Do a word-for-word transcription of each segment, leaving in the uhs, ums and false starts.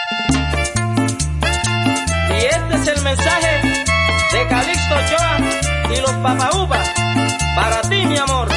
Y este es el mensaje de Calixto Ochoa y los Papaupa, para ti, mi amor.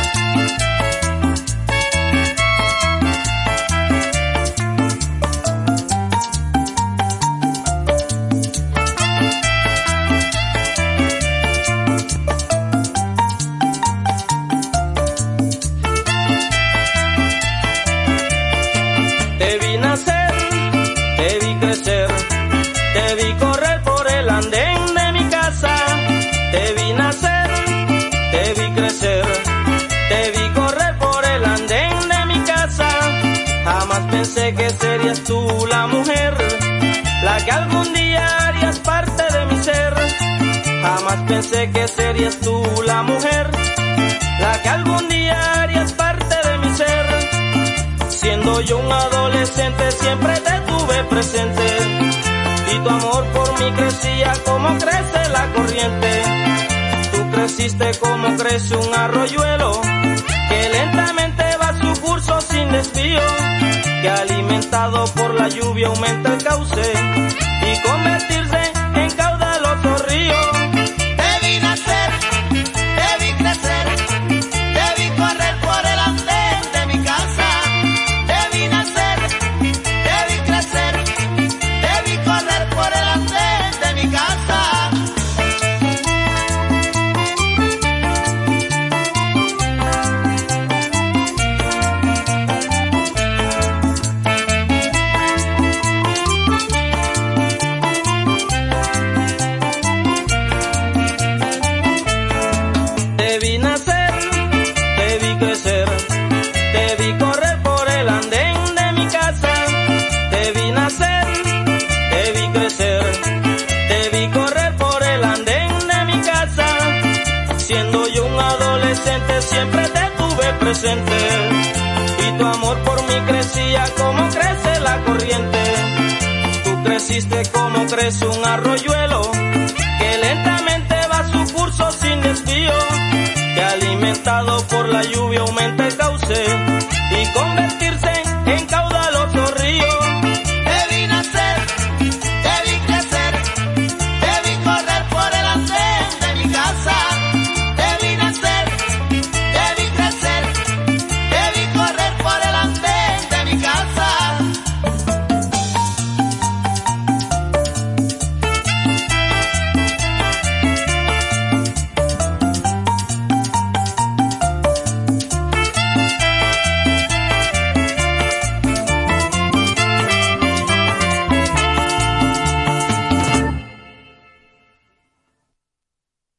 Te vi nacer, te vi crecer, te vi correr por el andén de mi casa. Te vi nacer, te vi crecer, te vi correr por el andén de mi casa. Jamás pensé que serías tú la mujer, la que algún día harías parte de mi ser. Jamás pensé que serías tú la mujer, la que algún día harías parte de mi ser. Siendo yo un adolescente siempre te tuve presente, y tu amor por mí crecía como crece la corriente. Tú creciste como crece un arroyuelo, que lentamente va su curso sin desvío, que alimentado por la lluvia aumenta el cauce y convertirse en caudaloso río. Te vi nacer, te vi crecer, te vi correr por el andén de mi casa. Te vi nacer, te vi crecer, te vi correr por el andén de mi casa. Te vi nacer, te vi crecer, te vi correr por el andén de mi casa. Te vi nacer, te vi crecer, te vi correr por el andén de mi casa. Siendo yo un adolescente siempre te tuve presente, y tu amor por mí crecía como crece la corriente. Tú creciste como crece un arroyuelo, que lentamente va su curso sin desvío, que alimentado por la lluvia aumenta el cauce y convertirse en caudaloso